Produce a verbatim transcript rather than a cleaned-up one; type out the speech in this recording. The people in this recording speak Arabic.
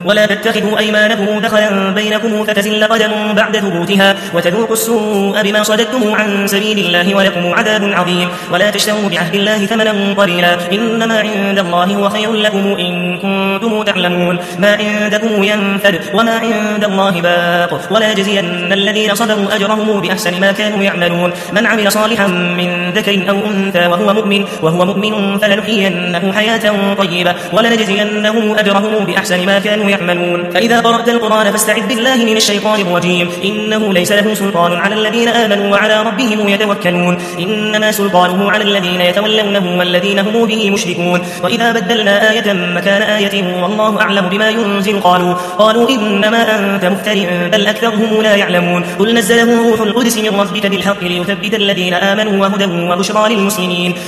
ولا تتخذوا أيمانكم دخلا بينكم فتزل قدم بعد ثبوتها وتذوقوا السوء بما صددتم عن سبيل الله ولكم عذاب عظيم. ولا تشتروا بعهد الله ثمنا قليلا إنما عند الله هو خير لكم إن كنتم تعلمون. ما عندكم ينفد وما عند الله باق ولا يجزين الذين صبروا أجرهم بأحسن ما كانوا يعملون. من عمل صالحا من ذكر أو أنثى وهو مؤمن وهو مؤمن فلنحيينه حياة طيبة ولنجزينهم أجرهم بأحسن ما كانوا يعملون. فإذا قرأت القرآن فاستعذ بالله من الشيطان الرجيم إنه ليس له سلطان على الذين آمنوا وعلى ربهم يتوكلون. إنما سلطانه على الذين يتولونه والذين هم به مشركون. وإذا بدلنا آية مكان آية والله أعلم بما ينزل قالوا قالوا إنما أنت مفتر بل أكثرهم لا يعلمون. قل نزله روح القدس من ربك بالحق ليثبت الذين آمنوا وهدى وبشرى للمسلمين.